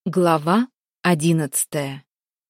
Глава 11.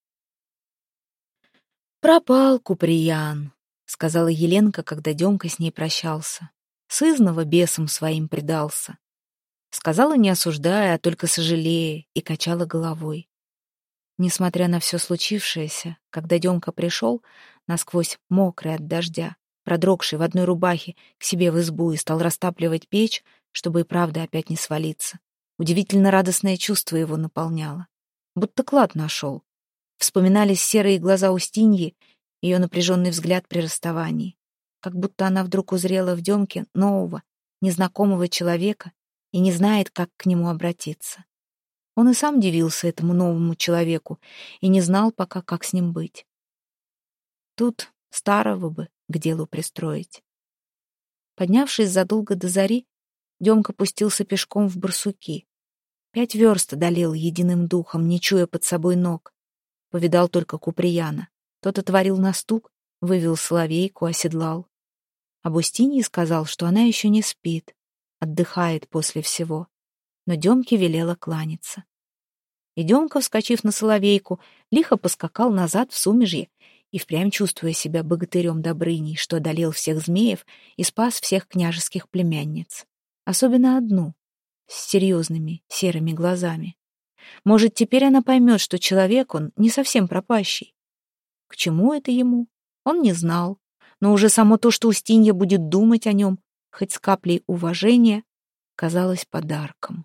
«Пропал Куприян», — сказала Еленка, когда Демка с ней прощался. Сызнова бесом своим предался. Сказала, не осуждая, а только сожалея, и качала головой. Несмотря на все случившееся, когда Демка пришел, насквозь мокрый от дождя, продрогший в одной рубахе, к себе в избу и стал растапливать печь, чтобы и правда опять не свалиться, удивительно радостное чувство его наполняло. Будто клад нашел. Вспоминались серые глаза Устиньи, ее напряженный взгляд при расставании. Как будто она вдруг узрела в Демке нового, незнакомого человека и не знает, как к нему обратиться. Он и сам дивился этому новому человеку и не знал пока, как с ним быть. Тут старого бы к делу пристроить. Поднявшись задолго до зари, Демка пустился пешком в Барсуки. 5 верст одолел единым духом, не чуя под собой ног. Повидал только Куприяна. Тот отворил на стук, вывел соловейку, оседлал. Об Устинье сказал, что она еще не спит, отдыхает после всего. Но Демке велела кланяться. И Демка, вскочив на соловейку, лихо поскакал назад в Сумежье и впрямь чувствуя себя богатырем Добрыней, что одолел всех змеев и спас всех княжеских племянниц. Особенно одну, с серьезными серыми глазами. Может, теперь она поймет, что человек он не совсем пропащий. К чему это ему? Он не знал. Но уже само то, что Устинья будет думать о нем, хоть с каплей уважения, казалось подарком.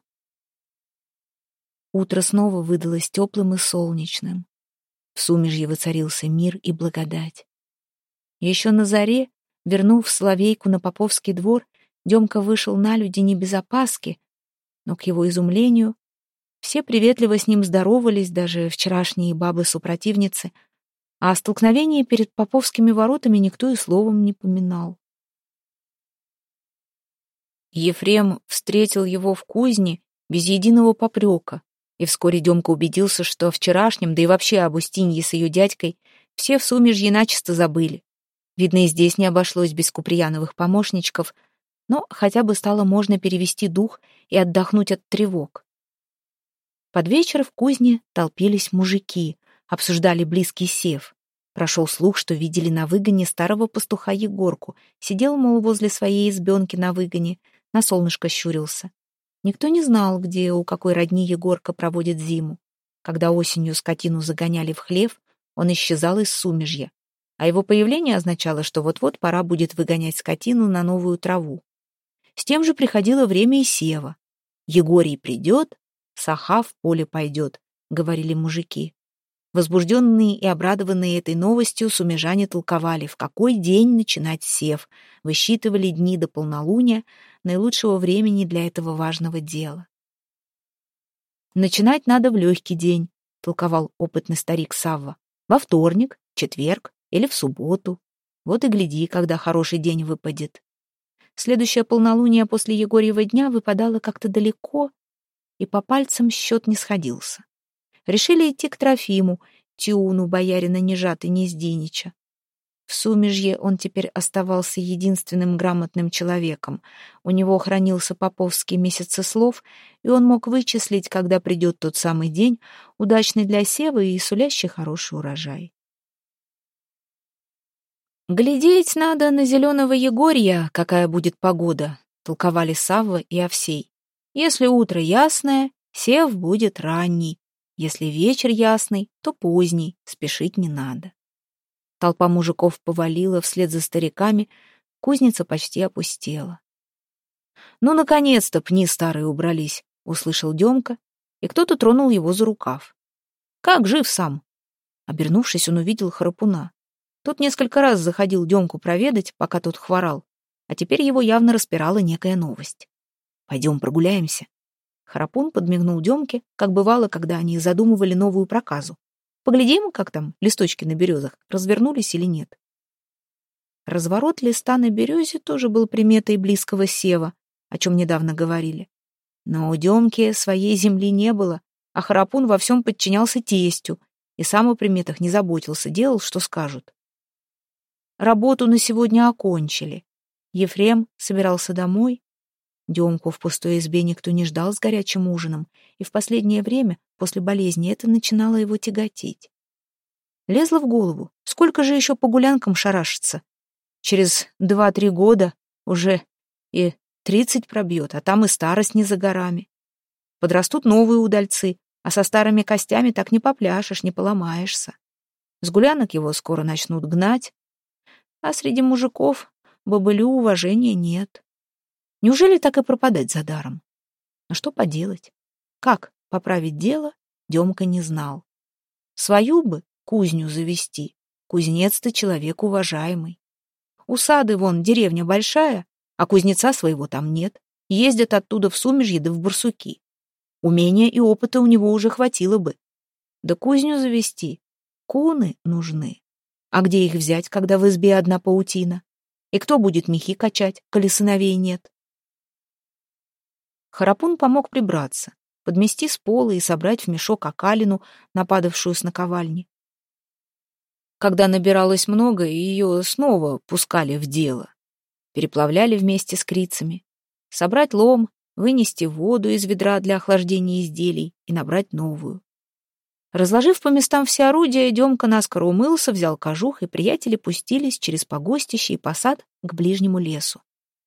Утро снова выдалось теплым и солнечным. В Сумежье воцарился мир и благодать. Еще на заре, вернув соловейку на Поповский двор, Демка вышел на люди не без опаски, но, к его изумлению, все приветливо с ним здоровались, даже вчерашние бабы-супротивницы, а о столкновении перед Поповскими воротами никто и словом не поминал. Ефрем встретил его в кузне без единого попрека, и вскоре Демка убедился, что о вчерашнем, да и вообще об Устинье с ее дядькой, все в Сумежье начисто забыли. Видно, и здесь не обошлось без Куприяновых помощничков, но хотя бы стало можно перевести дух и отдохнуть от тревог. Под вечер в кузне толпились мужики, обсуждали близкий сев. Прошел слух, что видели на выгоне старого пастуха Егорку. Сидел, мол, возле своей избенки на выгоне, на солнышко щурился. Никто не знал, где у какой родни Егорка проводит зиму. Когда осенью скотину загоняли в хлев, он исчезал из Сумежья, а его появление означало, что вот-вот пора будет выгонять скотину на новую траву. С тем же приходило время и сева. «Егорий придет, саха в поле пойдет», — говорили мужики. Возбужденные и обрадованные этой новостью, сумежане толковали, в какой день начинать сев, высчитывали дни до полнолуния, наилучшего времени для этого важного дела. «Начинать надо в легкий день», — толковал опытный старик Савва. «Во вторник, четверг или в субботу. Вот и гляди, когда хороший день выпадет». Следующее полнолуние после Егорьева дня выпадало как-то далеко, и по пальцам счет не сходился. Решили идти к Трофиму, Тиуну, боярина Нежаты Нездинича. В Сумежье он теперь оставался единственным грамотным человеком. У него хранился поповский месяцеслов, и он мог вычислить, когда придет тот самый день, удачный для сева и сулящий хороший урожай. «Глядеть надо на зеленого Егорья, какая будет погода», — толковали Савва и Овсей. «Если утро ясное, сев будет ранний. Если вечер ясный, то поздний, спешить не надо». Толпа мужиков повалила вслед за стариками, кузница почти опустела. «Ну, наконец-то пни старые убрались», — услышал Демка, и кто-то тронул его за рукав. «Как жив сам?» Обернувшись, он увидел Храпуна. Тот несколько раз заходил Демку проведать, пока тот хворал, а теперь его явно распирала некая новость. «Пойдем прогуляемся». Храпун подмигнул Демке, как бывало, когда они задумывали новую проказу. «Поглядим, как там листочки на березах, развернулись или нет». Разворот листа на березе тоже был приметой близкого сева, о чем недавно говорили. Но у Демки своей земли не было, а Храпун во всем подчинялся тестю и сам о приметах не заботился, делал, что скажут. Работу на сегодня окончили. Ефрем собирался домой. Демку в пустой избе никто не ждал с горячим ужином, и в последнее время, после болезни, это начинало его тяготить. Лезло в голову, сколько же еще по гулянкам шарашиться. Через 2-3 года уже и 30 пробьет, а там и старость не за горами. Подрастут новые удальцы, а со старыми костями так не попляшешь, не поломаешься. С гулянок его скоро начнут гнать, а среди мужиков бобылю уважения нет. Неужели так и пропадать за даром? А что поделать? Как поправить дело, Демка не знал. Свою бы кузню завести. Кузнец-то человек уважаемый. У Сады вон деревня большая, а кузнеца своего там нет. Ездят оттуда в Сумежье да в Барсуки. Умения и опыта у него уже хватило бы. Да кузню завести. Куны нужны. А где их взять, когда в избе одна паутина? И кто будет мехи качать, коли сыновей нет? Харапун помог прибраться, подмести с пола и собрать в мешок окалину, нападавшую с наковальни. Когда набиралось много, ее снова пускали в дело. Переплавляли вместе с крицами. Собрать лом, вынести воду из ведра для охлаждения изделий и набрать новую. Разложив по местам все орудия, Демка наскоро умылся, взял кожух, и приятели пустились через погостище и посад к ближнему лесу.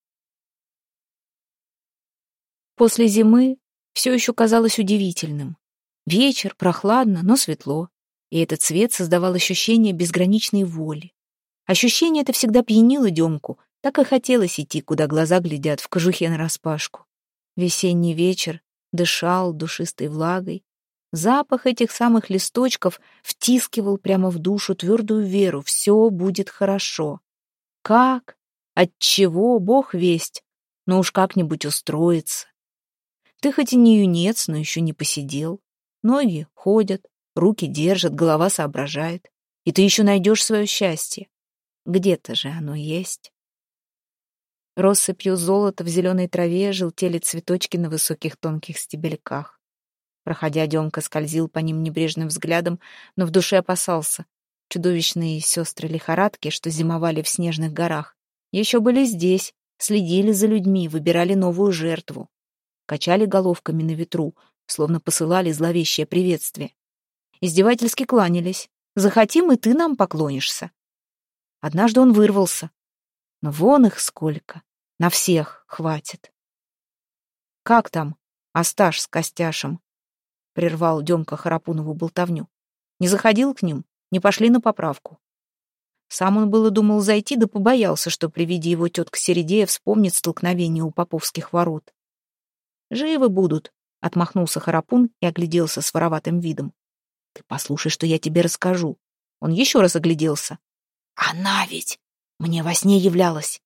После зимы все еще казалось удивительным. Вечер, прохладно, но светло, и этот свет создавал ощущение безграничной воли. Ощущение это всегда пьянило Демку, так и хотелось идти, куда глаза глядят, в кожухе нараспашку. Весенний вечер дышал душистой влагой. Запах этих самых листочков втискивал прямо в душу твердую веру. Все будет хорошо. Как? Отчего? Бог весть. Но уж как-нибудь устроится. Ты хоть и не юнец, но еще не посидел. Ноги ходят, руки держат, голова соображает. И ты еще найдешь свое счастье. Где-то же оно есть. Россыпью золота в зеленой траве желтели цветочки на высоких тонких стебельках. Проходя, Демка скользил по ним небрежным взглядом, но в душе опасался. Чудовищные сестры лихорадки, что зимовали в снежных горах, еще были здесь, следили за людьми, выбирали новую жертву. Качали головками на ветру, словно посылали зловещее приветствие. Издевательски кланялись. «Захотим, и ты нам поклонишься». Однажды он вырвался. Но вон их сколько. На всех хватит. «Как там, Асташ с Костяшем?» — прервал Демка Харапунову болтовню. «Не заходил к ним? Не пошли на поправку?» Сам он было думал зайти, да побоялся, что при виде его тетка Середея вспомнит столкновение у Поповских ворот. «Живы будут», — отмахнулся Харапун и огляделся с вороватым видом. «Ты послушай, что я тебе расскажу». Он еще раз огляделся. «Она ведь мне во сне являлась».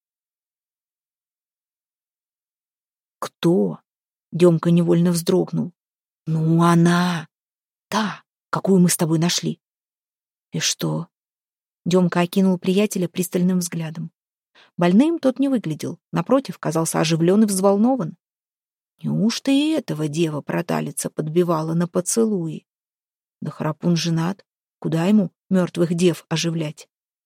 «Кто?» — Демка невольно вздрогнул. «Ну, она! Та, какую мы с тобой нашли». «И что?» Демка окинул приятеля пристальным взглядом. Больным тот не выглядел, напротив, казался оживлен и взволнован. Неужто и этого дева проталица подбивала на поцелуи? Да Харапун женат, куда ему мертвых дев оживлять?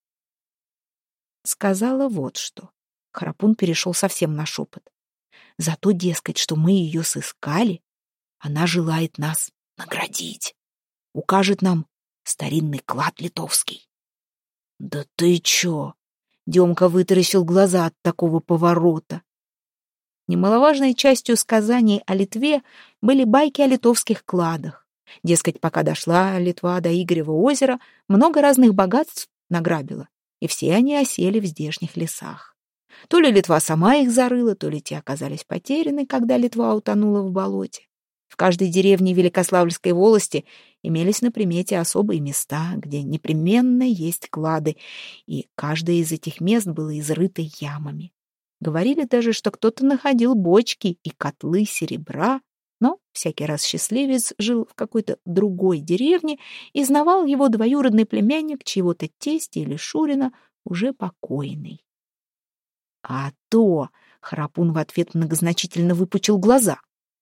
Сказала вот что. Харапун перешел совсем на шепот. Зато, дескать, что мы ее сыскали, она желает нас наградить. Укажет нам старинный клад литовский. Да ты чё? Демка вытаращил глаза от такого поворота. Немаловажной частью сказаний о Литве были байки о литовских кладах. Дескать, пока дошла Литва до Игорева озера, много разных богатств награбила, и все они осели в здешних лесах. То ли Литва сама их зарыла, то ли те оказались потеряны, когда Литва утонула в болоте. В каждой деревне Великославльской волости имелись на примете особые места, где непременно есть клады, и каждое из этих мест было изрыто ямами. Говорили даже, что кто-то находил бочки и котлы серебра, но всякий раз счастливец жил в какой-то другой деревне и знавал его двоюродный племянник чьего-то тестя или шурина, уже покойный. А то Харапун в ответ многозначительно выпучил глаза.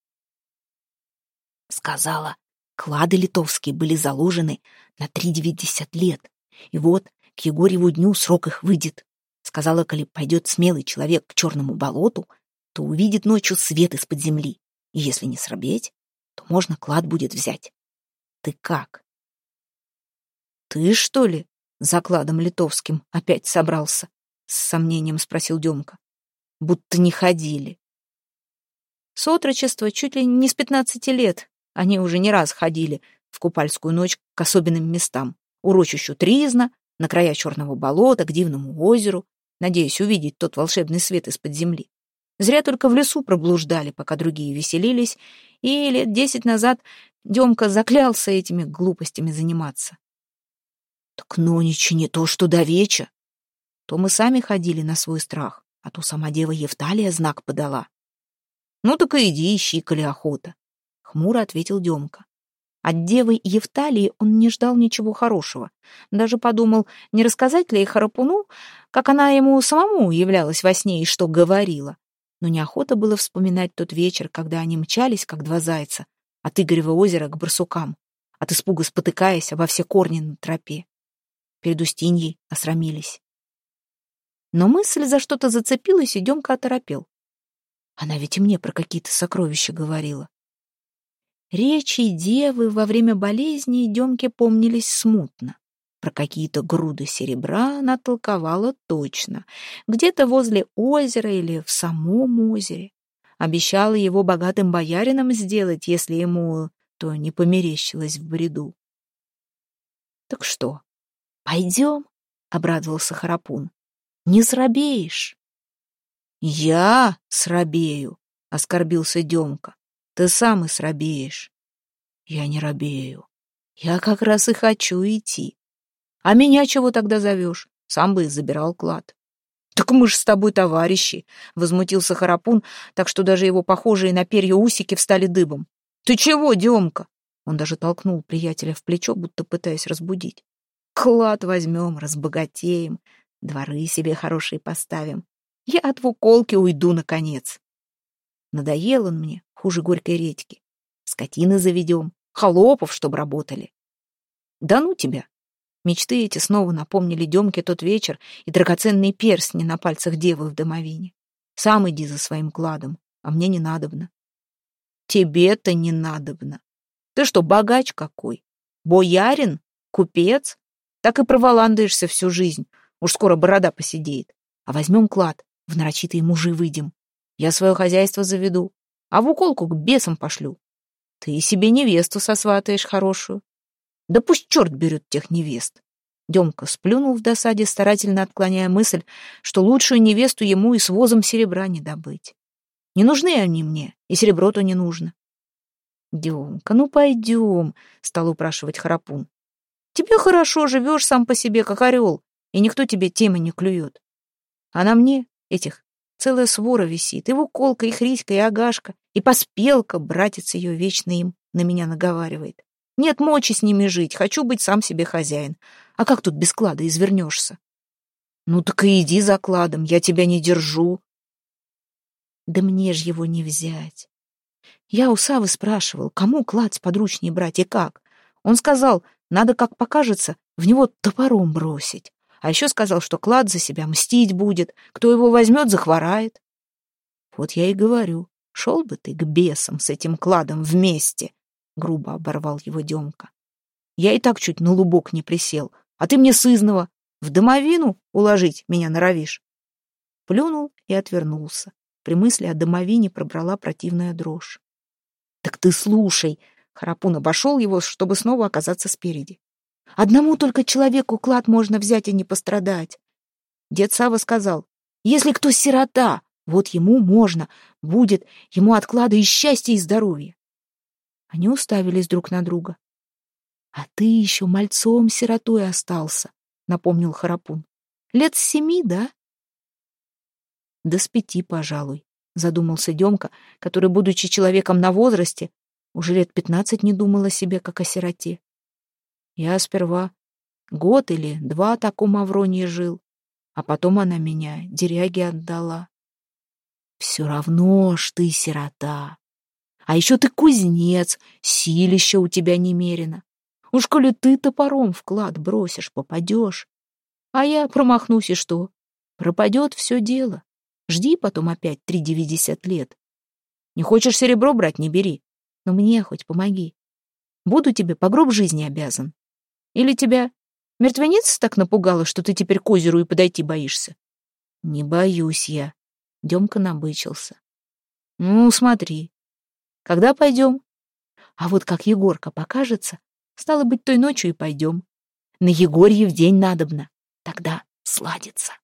Сказала, клады литовские были заложены на 90 лет, и вот к Егорьеву дню срок их выйдет. Сказала, коли пойдет смелый человек к черному болоту, то увидит ночью свет из-под земли. И если не срабеть, то можно клад будет взять. Ты как? Ты, что ли, за кладом литовским опять собрался? С сомнением спросил Демка. Будто не ходили. С отрочества чуть ли не с 15 лет они уже не раз ходили в купальскую ночь к особенным местам. Урочищу Тризна, на края Черного болота, к дивному озеру, надеясь увидеть тот волшебный свет из-под земли. Зря только в лесу проблуждали, пока другие веселились, и лет 10 назад Демка заклялся этими глупостями заниматься. Так ноничи не то, что давеча. То мы сами ходили на свой страх, а то сама дева Евталия знак подала. Ну так и иди, ищи, коли охота, — хмуро ответил Демка. От девы Евталии он не ждал ничего хорошего. Даже подумал, не рассказать ли Харапуну, как она ему самому являлась во сне и что говорила. Но неохота было вспоминать тот вечер, когда они мчались, как два зайца, от Игорева озера к барсукам, от испуга спотыкаясь обо все корни на тропе. Перед Устиньей осрамились. Но мысль за что-то зацепилась, и Демка оторопел. Она ведь и мне про какие-то сокровища говорила. Речи девы во время болезни Демке помнились смутно. Про какие-то груды серебра она толковала точно. Где-то возле озера или в самом озере. Обещала его богатым боярином сделать, если ему то не померещилось в бреду. «Так что, пойдем?» — обрадовался Харапун. «Не срабеешь». «Я срабею», — оскорбился Демка. «Ты сам и срабеешь». «Я не робею. Я как раз и хочу идти. А меня чего тогда зовешь? Сам бы и забирал клад». «Так мы ж с тобой товарищи», — возмутился Харапун, так что даже его похожие на перья усики встали дыбом. «Ты чего, Демка?» Он даже толкнул приятеля в плечо, будто пытаясь разбудить. «Клад возьмем, разбогатеем, дворы себе хорошие поставим. Я от Вуколки уйду, наконец. Надоел он мне, хуже горькой редьки. Скотины заведем, холопов, чтоб работали». «Да ну тебя!» Мечты эти снова напомнили Демке тот вечер и драгоценные перстни на пальцах девы в домовине. «Сам иди за своим кладом, а мне не надобно». «Тебе-то не надобно. Ты что, богач какой? Боярин? Купец? Так и проволандаешься всю жизнь. Уж скоро борода поседеет. А возьмем клад, в нарочитые мужи выйдем. Я свое хозяйство заведу, а в уколку к бесам пошлю. Ты себе невесту сосватаешь хорошую. Да пусть черт берет тех невест». Демка сплюнул в досаде, старательно отклоняя мысль, что лучшую невесту ему и с возом серебра не добыть. Не нужны они мне, и серебро-то не нужно. «Демка, ну пойдем», — стал упрашивать Харапун. «Тебе хорошо, живешь сам по себе, как орел, и никто тебе темы не клюет. А на мне этих целая свора висит, и Вуколка, и Хриська, и Агашка, и Поспелка, братец ее вечно им на меня наговаривает. Нет мочи с ними жить, хочу быть сам себе хозяин. А как тут без клада извернешься?» «Ну так и иди за кладом, я тебя не держу». «Да мне ж его не взять. Я у Савы спрашивал, кому клад сподручнее брать и как. Он сказал, надо, как покажется, в него топором бросить. А еще сказал, что клад за себя мстить будет, кто его возьмет, захворает». «Вот я и говорю, шел бы ты к бесам с этим кладом вместе», — грубо оборвал его Демка. «Я и так чуть на лубок не присел, а ты мне сызнова в домовину уложить меня норовишь». Плюнул и отвернулся. При мысли о домовине пробрала противная дрожь. «Так ты слушай!» — Харапун обошел его, чтобы снова оказаться спереди. «Одному только человеку клад можно взять и не пострадать. Дед Сава сказал, если кто сирота, вот ему можно, будет ему от клада и счастья, и здоровья». Они уставились друг на друга. «А ты еще мальцом-сиротой остался», — напомнил Харапун. «Лет с 7, да?» «Да с 5, пожалуй», — задумался Демка, который, будучи человеком на возрасте, уже лет 15 не думал о себе, как о сироте. «Я сперва год или 2 так у Мавроньи жил, а потом она меня деряге отдала». «Все равно ж ты сирота. А еще ты кузнец, силища у тебя немерено. Уж коли ты топором в клад бросишь, попадешь. А я промахнусь, и что? Пропадет все дело. Жди потом опять 3-90 лет. Не хочешь серебро брать, не бери. Но мне хоть помоги. Буду тебе по гроб жизни обязан. Или тебя мертвеница так напугала, что ты теперь к озеру и подойти боишься? Не боюсь я. Демка набычился. Ну, смотри. Когда пойдем? А вот как Егорка покажется, стало быть, той ночью и пойдем. На Егорье в день надобно. Тогда сладится.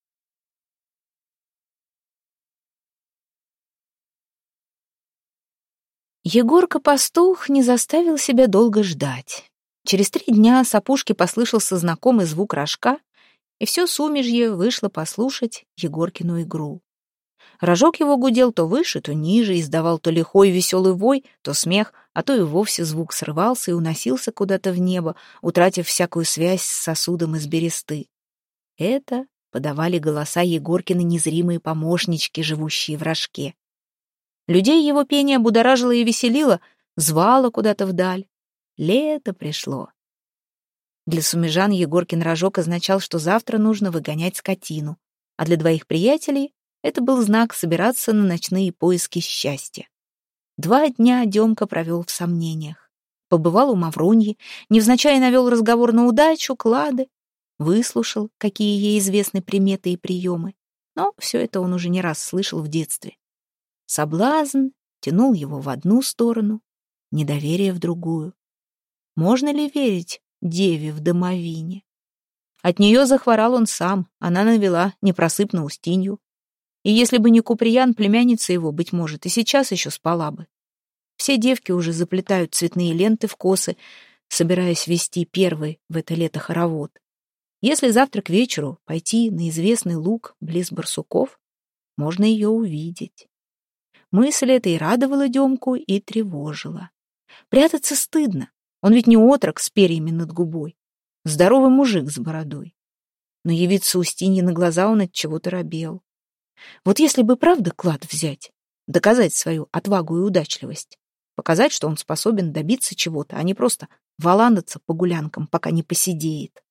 Егорка-пастух не заставил себя долго ждать. Через 3 дня с опушки послышался знакомый звук рожка, и все сумежье вышло послушать Егоркину игру. Рожок его гудел то выше, то ниже, издавал то лихой веселый вой, то смех, а то и вовсе звук срывался и уносился куда-то в небо, утратив всякую связь с сосудом из бересты. Это подавали голоса Егоркины незримые помощнички, живущие в рожке. Людей его пение будоражило и веселило, звало куда-то вдаль. Лето пришло. Для сумежан Егоркин рожок означал, что завтра нужно выгонять скотину, а для 2 приятелей это был знак собираться на ночные поиски счастья. 2 дня Демка провел в сомнениях. Побывал у Мавроньи, невзначай навел разговор на удачу, клады, выслушал, какие ей известны приметы и приемы. Но все это он уже не раз слышал в детстве. Соблазн тянул его в одну сторону, недоверие в другую. Можно ли верить деве в домовине? От нее захворал он сам, она навела непросыпно Устинью. И если бы не Куприян, племянница его, быть может, и сейчас еще спала бы. Все девки уже заплетают цветные ленты в косы, собираясь вести первый в это лето хоровод. Если завтра к вечеру пойти на известный луг близ барсуков, можно ее увидеть. Мысль эта и радовала Демку, и тревожила. Прятаться стыдно, он ведь не отрок с перьями над губой, здоровый мужик с бородой. Но явиться Устинье на глаза он от чего-то робел. Вот если бы правда клад взять, доказать свою отвагу и удачливость, показать, что он способен добиться чего-то, а не просто валандаться по гулянкам, пока не посидеет.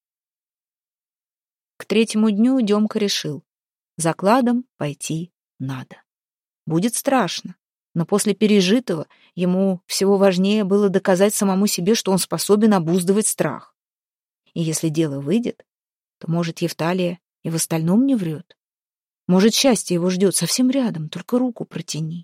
К 3-му дню Демка решил, за кладом пойти надо. Будет страшно, но после пережитого ему всего важнее было доказать самому себе, что он способен обуздывать страх. И если дело выйдет, то, может, Евталия и в остальном не врет. Может, счастье его ждет совсем рядом, только руку протяни.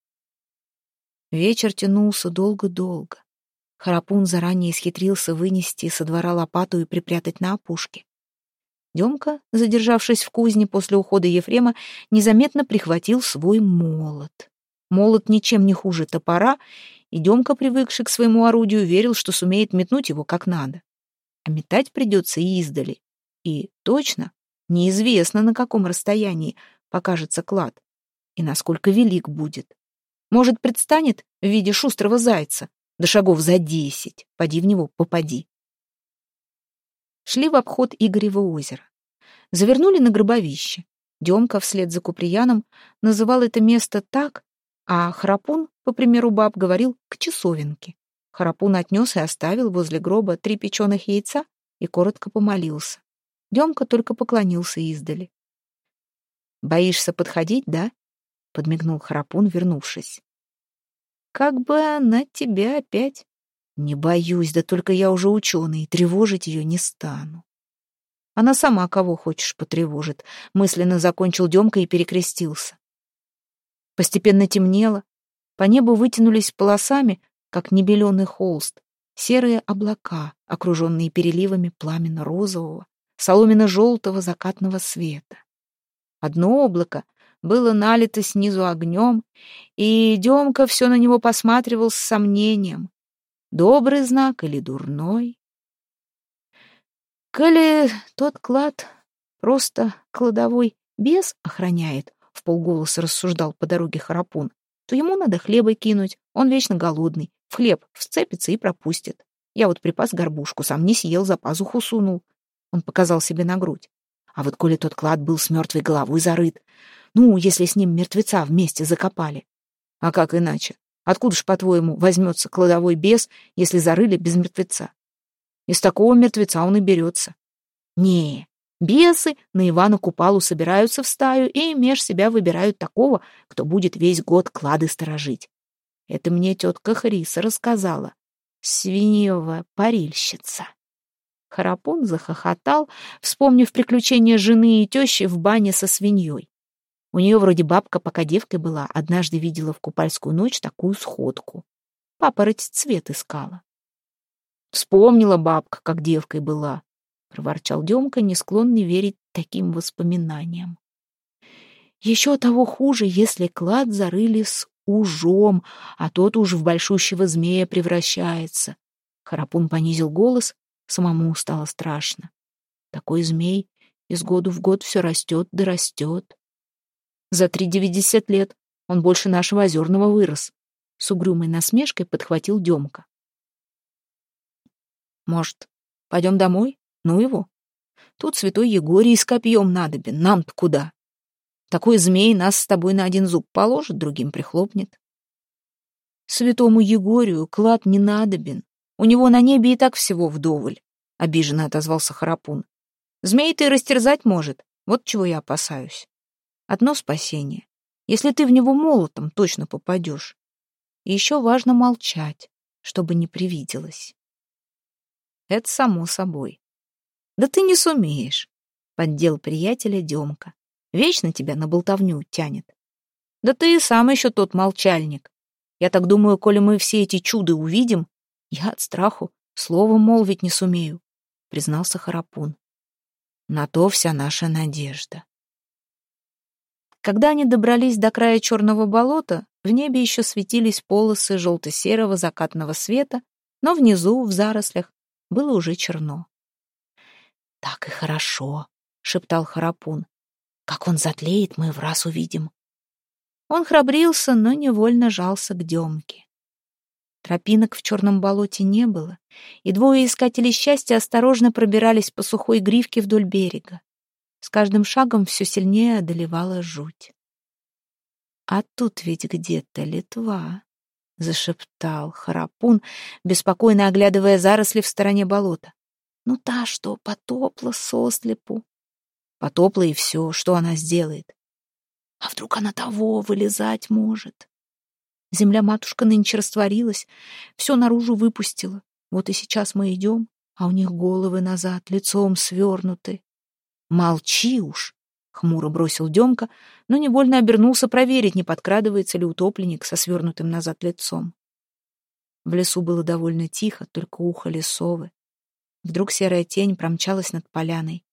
Вечер тянулся долго-долго. Харапун заранее исхитрился вынести со двора лопату и припрятать на опушке. Демка, задержавшись в кузне после ухода Ефрема, незаметно прихватил свой молот. Молот ничем не хуже топора, и Демка, привыкший к своему орудию, верил, что сумеет метнуть его как надо. А метать придется и издали. И точно неизвестно, на каком расстоянии покажется клад и насколько велик будет. Может, предстанет в виде шустрого зайца, до шагов за 10, поди в него, попади. Шли в обход Игорева озера. Завернули на гробовище. Демка вслед за Куприяном называл это место так, а Харапун, по примеру баб, говорил «к часовенке». Харапун отнес и оставил возле гроба 3 печеных яйца и коротко помолился. Демка только поклонился издали. «Боишься подходить, да?» — подмигнул Харапун, вернувшись. «Как бы она тебя опять...» «Не боюсь, да только я уже ученый, и тревожить ее не стану». «Она сама кого хочешь потревожит», — мысленно закончил Демка и перекрестился. Постепенно темнело, по небу вытянулись полосами, как небеленый холст, серые облака, окруженные переливами пламенно-розового, соломенно-желтого закатного света. Одно облако было налито снизу огнем, и Демка все на него посматривал с сомнением. Добрый знак или дурной? Коли тот клад просто кладовой бес охраняет, — вполголоса рассуждал по дороге Харапун, — то ему надо хлеба кинуть, он вечно голодный, в хлеб вцепится и пропустит. Я вот припас горбушку, сам не съел, за пазуху сунул. Он показал себе на грудь. А вот коли тот клад был с мертвой головой зарыт, ну, если с ним мертвеца вместе закопали. А как иначе? Откуда ж, по-твоему, возьмется кладовой бес, если зарыли без мертвеца? Из такого мертвеца он и берется. Не, Бесы на Ивана Купалу собираются в стаю и меж себя выбирают такого, кто будет весь год клады сторожить. Это мне тетка Хриса рассказала. Свиньевая парильщица. Харапун захохотал, вспомнив приключения жены и тещи в бане со свиньей. У нее вроде бабка, пока девкой была, однажды видела в купальскую ночь такую сходку. Папороть цвет искала. Вспомнила бабка, как девкой была, проворчал Демка, не склонный верить таким воспоминаниям. Еще того хуже, если клад зарыли с ужом, а тот уж в большущего змея превращается. Харапун понизил голос, самому стало страшно. Такой змей из года в год все растет да растет. За 90 лет он больше нашего озерного вырос. С угрюмой насмешкой подхватил Демка. Может, пойдем домой? Ну его. Тут святой Егорий с копьем надобен, нам-то куда? Такой змей нас с тобой на один зуб положит, другим прихлопнет. Святому Егорию клад не надобен. У него на небе и так всего вдоволь, — обиженно отозвался Харапун. Змей-то и растерзать может, вот чего я опасаюсь. Одно спасение, если ты в него молотом точно попадешь. И еще важно молчать, чтобы не привиделось. Это само собой. Да ты не сумеешь, — поддел приятеля Демка. Вечно тебя на болтовню тянет. Да ты и сам еще тот молчальник. Я так думаю, коли мы все эти чуды увидим, я от страху словом молвить не сумею, — признался Харапун. На то вся наша надежда. Когда они добрались до края черного болота, в небе еще светились полосы желто-серого закатного света, но внизу, в зарослях, было уже черно. «Так и хорошо», — шептал Харапун. «Как он затлеет, мы враз увидим». Он храбрился, но невольно жался к Демке. Тропинок в черном болоте не было, и двое искателей счастья осторожно пробирались по сухой гривке вдоль берега. С каждым шагом все сильнее одолевала жуть. «А тут ведь где-то Литва», — зашептал Харапун, беспокойно оглядывая заросли в стороне болота. «Ну та что, потопла сослепу». Потопла и все, что она сделает. А вдруг она того вылезать может? Земля-матушка нынче растворилась, все наружу выпустила. Вот и сейчас мы идем, а у них головы назад, лицом свернуты. «Молчи уж!» — хмуро бросил Демка, но невольно обернулся проверить, не подкрадывается ли утопленник со свернутым назад лицом. В лесу было довольно тихо, только ухали совы. Вдруг серая тень промчалась над поляной.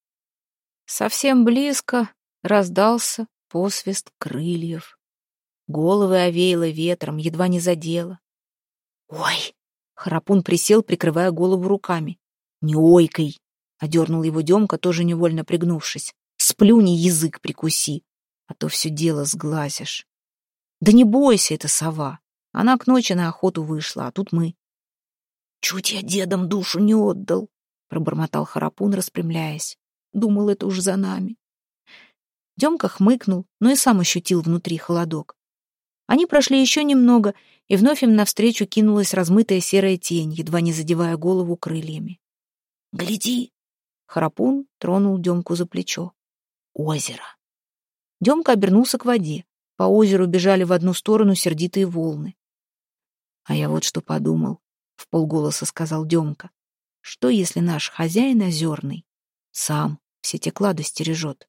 Совсем близко раздался посвист крыльев. Головы овеяло ветром, едва не задело. «Ой!» — Харапун присел, прикрывая голову руками. «Не ойкай!» — одернул его Демка, тоже невольно пригнувшись. «Сплюни, язык прикуси, а то все дело сглазишь». «Да не бойся, это сова. Она к ночи на охоту вышла, а тут мы». «Чуть я дедам душу не отдал», — пробормотал Харапун, распрямляясь. «Думал, это уж за нами». Демка хмыкнул, но и сам ощутил внутри холодок. Они прошли еще немного, и вновь им навстречу кинулась размытая серая тень, едва не задевая голову крыльями. «Гляди!» — Харапун тронул Демку за плечо. «Озеро!» Демка обернулся к воде. По озеру бежали в одну сторону сердитые волны. «А я вот что подумал», — вполголоса сказал Демка. «Что, если наш хозяин озерный сам все те клады стережет?»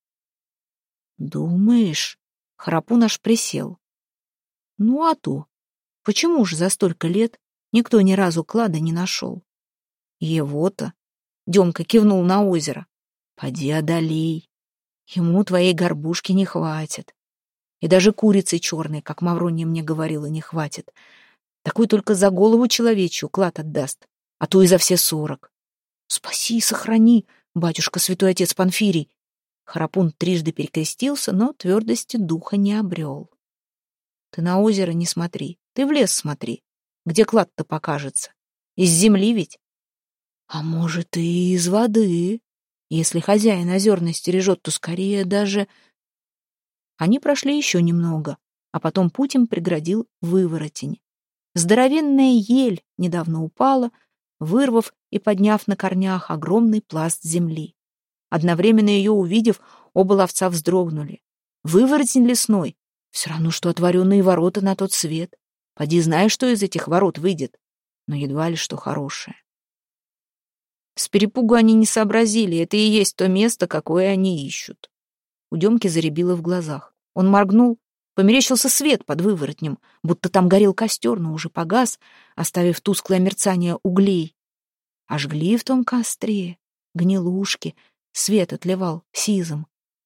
«Думаешь?» — Харапун аж присел. «Ну а то. Почему же за столько лет никто ни разу клада не нашел?» «Его-то», — Демка кивнул на озеро, — «поди одолей. Ему твоей горбушки не хватит. И даже курицы черной, как Маврония мне говорила, не хватит. Такой только за голову человечью клад отдаст, а то и за все 40. Спаси и сохрани, батюшка святой отец Панфирий». Харапун трижды перекрестился, но твердости духа не обрел. «Ты на озеро не смотри, ты в лес смотри. Где клад-то покажется? Из земли ведь?» «А может, и из воды. Если хозяин озерный стережет, то скорее даже...» Они прошли еще немного, а потом путь им преградил выворотень. Здоровенная ель недавно упала, вырвав и подняв на корнях огромный пласт земли. Одновременно ее увидев, оба ловца вздрогнули. Выворотень лесной, все равно, что отворенные ворота на тот свет. Поди знай, что из этих ворот выйдет, но едва ли что хорошее. С перепугу они не сообразили, это и есть то место, какое они ищут. У Демки зарябило в глазах. Он моргнул, померещился свет под выворотнем, будто там горел костер, но уже погас, оставив тусклое мерцание углей. А жгли в том костре гнилушки, свет отливал сизым.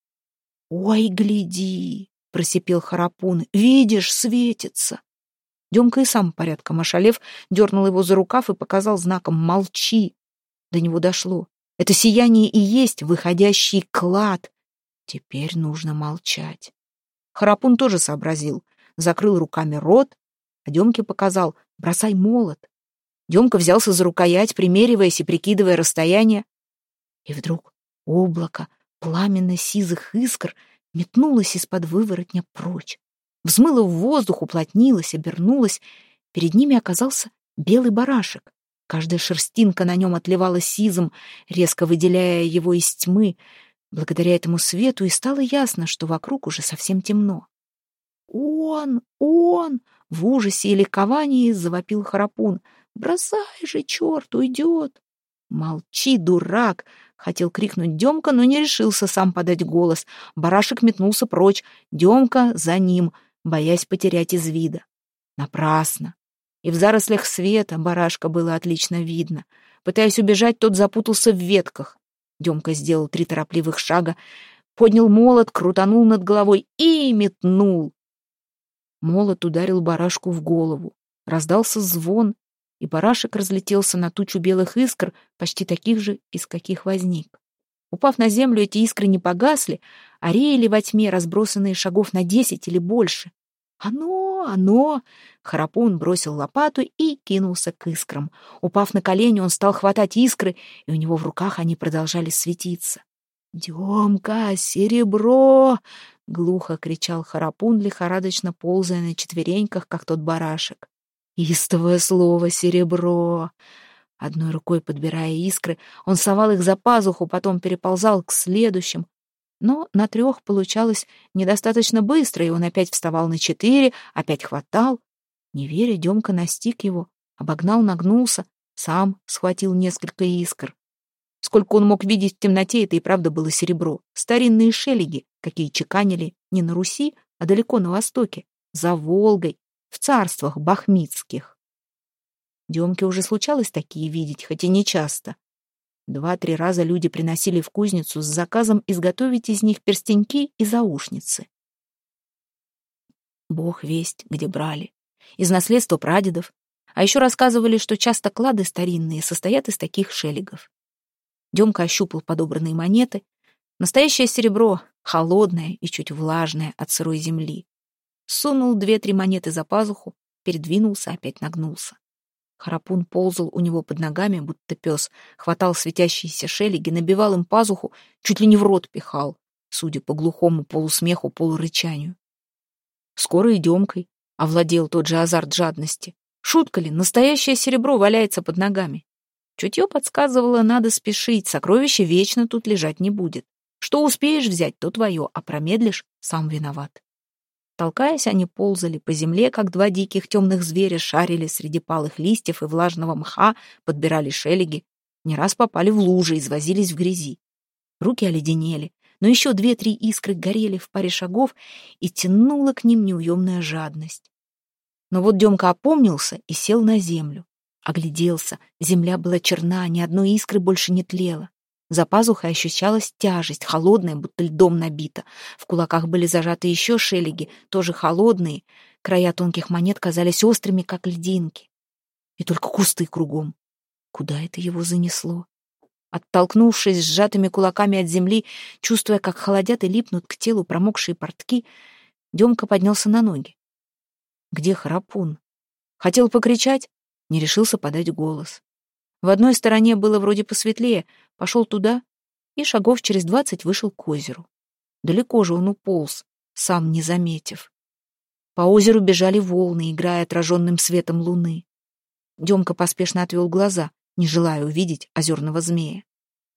«Ой, гляди!» — просипел Харапун. «Видишь, светится!» Демка и сам порядком ошалев, дернул его за рукав и показал знаком «Молчи!». До него дошло. Это сияние и есть выходящий клад. Теперь нужно молчать. Харапун тоже сообразил. Закрыл руками рот, а Демке показал «бросай молот». Демка взялся за рукоять, примериваясь и прикидывая расстояние. И вдруг облако пламенно-сизых искр метнулось из-под выворотня прочь. Взмыло в воздух, уплотнилось, обернулось. Перед ними оказался белый барашек. Каждая шерстинка на нем отливала сизым, резко выделяя его из тьмы. Благодаря этому свету и стало ясно, что вокруг уже совсем темно. «Он! Он!» — в ужасе и ликовании завопил Харапун. «Бросай же, черт, уйдет!» «Молчи, дурак!» — хотел крикнуть Демка, но не решился сам подать голос. Барашек метнулся прочь, Демка за ним, боясь потерять из вида. Напрасно. И в зарослях света барашка было отлично видно. Пытаясь убежать, тот запутался в ветках. Демка сделал 3 торопливых шага, поднял молот, крутанул над головой и метнул. Молот ударил барашку в голову. Раздался звон, и барашек разлетелся на тучу белых искр, почти таких же, из каких возник. Упав на землю, эти искры не погасли, а реяли во тьме, разбросанные шагов на 10 или больше. «Оно!» Харапун бросил лопату и кинулся к искрам. Упав на колени, он стал хватать искры, и у него в руках они продолжали светиться. «Демка, серебро!» — глухо кричал Харапун, лихорадочно ползая на четвереньках, как тот барашек. Истовое слово «серебро». Одной рукой подбирая искры, он совал их за пазуху, потом переползал к следующим. Но на 3 получалось недостаточно быстро, и он опять вставал на 4, опять хватал. Не веря, Демка настиг его, обогнал, нагнулся, сам схватил несколько искр. Сколько он мог видеть в темноте, это и правда было серебро. Старинные шелеги, какие чеканили не на Руси, а далеко на востоке, за Волгой, в царствах бахмитских. Демке уже случалось такие видеть, хоть и не часто. 2-3 раза люди приносили в кузницу с заказом изготовить из них перстеньки и заушницы. Бог весть, где брали. Из наследства прадедов. А еще рассказывали, что часто клады старинные состоят из таких шелегов. Демка ощупал подобранные монеты. Настоящее серебро, холодное и чуть влажное от сырой земли. Сунул 2-3 монеты за пазуху, передвинулся, опять нагнулся. Харапун ползал у него под ногами, будто пес, хватал светящиеся шелеги, набивал им пазуху, чуть ли не в рот пихал, судя по глухому полусмеху, полурычанию. Скоро и Демкой овладел тот же азарт жадности. Шутка ли, настоящее серебро валяется под ногами. Чутье подсказывало, надо спешить, сокровище вечно тут лежать не будет. Что успеешь взять, то твое, а промедлишь — сам виноват. Толкаясь, они ползали по земле, как 2 диких темных зверя, шарили среди палых листьев и влажного мха, подбирали шелеги, не раз попали в лужи, извозились в грязи. Руки оледенели, но еще 2-3 искры горели в паре шагов, и тянула к ним неуемная жадность. Но вот Демка опомнился и сел на землю. Огляделся, земля была черна, ни одной искры больше не тлело. За пазухой ощущалась тяжесть, холодная, будто льдом набита. В кулаках были зажаты еще шелеги, тоже холодные. Края тонких монет казались острыми, как льдинки. И только кусты кругом. Куда это его занесло? Оттолкнувшись сжатыми кулаками от земли, чувствуя, как холодят и липнут к телу промокшие портки, Демка поднялся на ноги. Где Харапун? Хотел покричать, не решился подать голос. В одной стороне было вроде посветлее, пошел туда и шагов через 20 вышел к озеру. Далеко же он уполз, сам не заметив. По озеру бежали волны, играя отраженным светом луны. Демка поспешно отвел глаза, не желая увидеть озерного змея.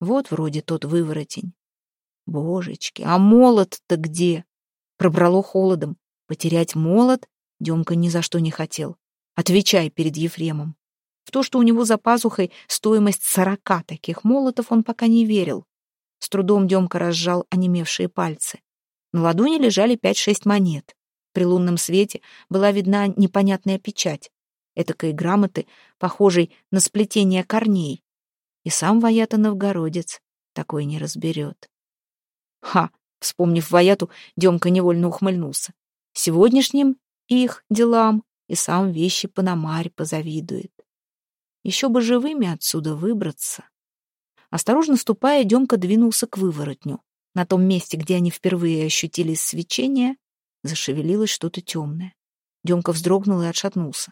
Вот вроде тот выворотень. Божечки, а молот-то где? Пробрало холодом. Потерять молот Демка ни за что не хотел. Отвечай перед Ефремом. В то, что у него за пазухой стоимость 40 таких молотов, он пока не верил. С трудом Демка разжал онемевшие пальцы. На ладони лежали 5-6 монет. При лунном свете была видна непонятная печать, этакой грамоты, похожей на сплетение корней. И сам Ваята Новгородец такой не разберет. Ха! Вспомнив Ваяту, Демка невольно ухмыльнулся. Сегодняшним их делам и сам вещи Пономарь позавидует. Еще бы живыми отсюда выбраться. Осторожно ступая, Демка двинулся к выворотню. На том месте, где они впервые ощутили свечение, зашевелилось что-то темное. Демка вздрогнул и отшатнулся.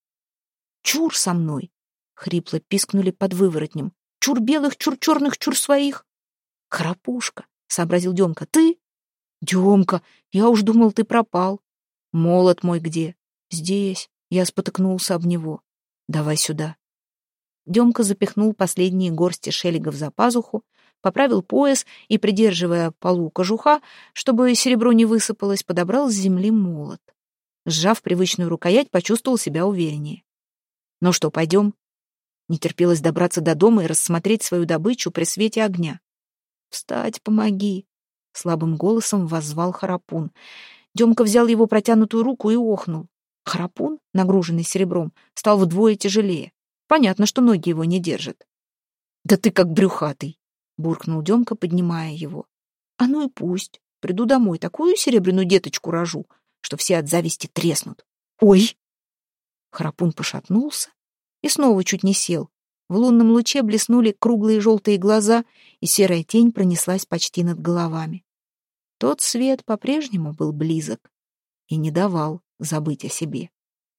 «Чур со мной!» — хрипло пискнули под выворотнем. «Чур белых, чур черных, чур своих!» «Храпушка!» — сообразил Демка. «Ты?» «Демка, я уж думал, ты пропал. Молот мой где?» «Здесь». Я спотыкнулся об него. «Давай сюда». Демка запихнул последние горсти шелегов за пазуху, поправил пояс и, придерживая полу кожуха, чтобы серебро не высыпалось, подобрал с земли молот. Сжав привычную рукоять, почувствовал себя увереннее. «Ну что, пойдем?» Не терпелось добраться до дома и рассмотреть свою добычу при свете огня. «Встать, помоги!» — слабым голосом воззвал Харапун. Демка взял его протянутую руку и охнул. Харапун, нагруженный серебром, стал вдвое тяжелее. Понятно, что ноги его не держат. «Да ты как брюхатый!» — буркнул Демка, поднимая его. «А ну и пусть. Приду домой, такую серебряную деточку рожу, что все от зависти треснут. Ой!» Харапун пошатнулся и снова чуть не сел. В лунном луче блеснули круглые желтые глаза, и серая тень пронеслась почти над головами. Тот свет по-прежнему был близок и не давал забыть о себе.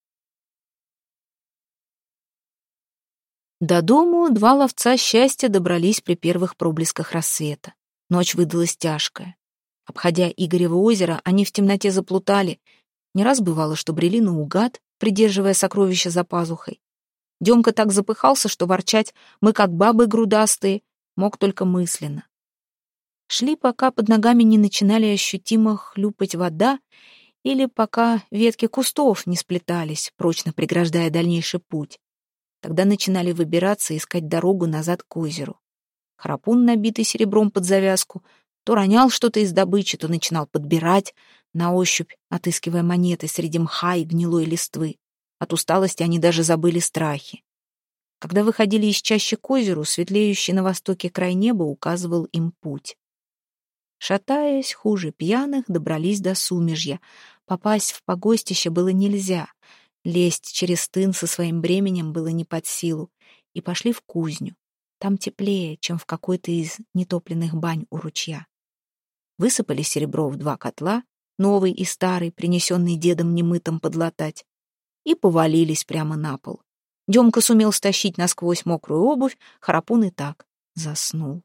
До дому два ловца счастья добрались при первых проблесках рассвета. Ночь выдалась тяжкая. Обходя Игорево озеро, они в темноте заплутали. Не раз бывало, что брели наугад, придерживая сокровища за пазухой. Демка так запыхался, что ворчать «мы как бабы грудастые» мог только мысленно. Шли, пока под ногами не начинали ощутимо хлюпать вода, или пока ветки кустов не сплетались, прочно преграждая дальнейший путь. Тогда начинали выбираться и искать дорогу назад к озеру. Харапун, набитый серебром под завязку, то ронял что-то из добычи, то начинал подбирать, на ощупь отыскивая монеты среди мха и гнилой листвы. От усталости они даже забыли страхи. Когда выходили из чащи к озеру, светлеющий на востоке край неба указывал им путь. Шатаясь, хуже пьяных, добрались до Сумежья. Попасть в погостище было нельзя. Лезть через тын со своим бременем было не под силу. И пошли в кузню. Там теплее, чем в какой-то из нетопленных бань у ручья. Высыпали серебро в 2 котла, новый и старый, принесенный дедом немытым подлатать, и повалились прямо на пол. Демка сумел стащить насквозь мокрую обувь, Харапун и так заснул.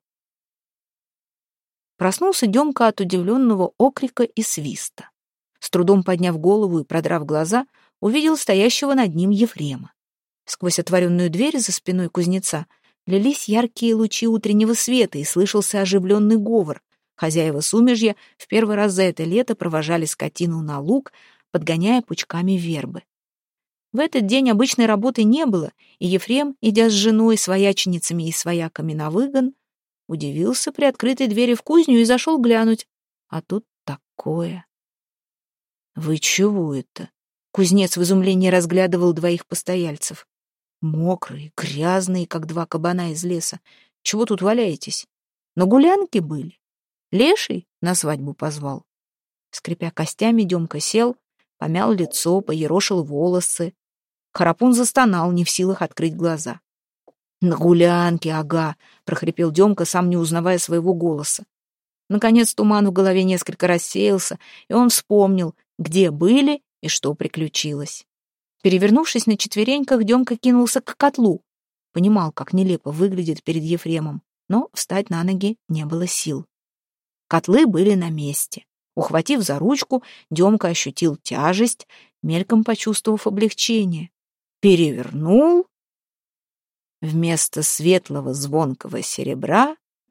Проснулся Демка от удивленного окрика и свиста. С трудом подняв голову и продрав глаза, увидел стоящего над ним Ефрема. Сквозь отворенную дверь за спиной кузнеца лились яркие лучи утреннего света, и слышался оживленный говор. Хозяева Сумежья в первый раз за это лето провожали скотину на луг, подгоняя пучками вербы. В этот день обычной работы не было, и Ефрем, идя с женой, свояченицами и свояками на выгон, удивился при открытой двери в кузню и зашел глянуть. А тут такое. «Вы чего это?» Кузнец в изумлении разглядывал 2 постояльцев. «Мокрые, грязные, как 2 кабана из леса. Чего тут валяетесь? На гулянке были? Леший на свадьбу позвал». Скрипя костями, Демка сел, помял лицо, поерошил волосы. Харапун застонал, не в силах открыть глаза. «На гулянке, ага», — прохрипел Демка, сам не узнавая своего голоса. Наконец туман в голове несколько рассеялся, и он вспомнил, где были и что приключилось. Перевернувшись на четвереньках, Демка кинулся к котлу. Понимал, как нелепо выглядит перед Ефремом, но встать на ноги не было сил. Котлы были на месте. Ухватив за ручку, Демка ощутил тяжесть, мельком почувствовав облегчение. Перевернул. Вместо светлого звонкого серебра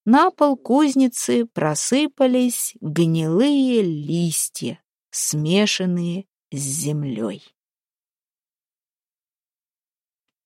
На пол кузницы просыпались гнилые листья, смешанные с землей.